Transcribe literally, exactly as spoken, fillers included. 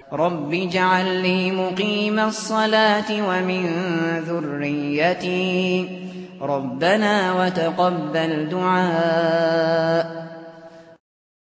رب اجعل لي مقيم الصلاة ومن ذريتي ربنا وتقبل دعاء